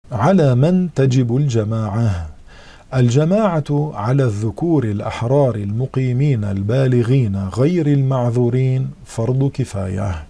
على من تجب الجماعة؟ الجماعة على الذكور الأحرار المقيمين البالغين غير المعذورين فرض كفاية.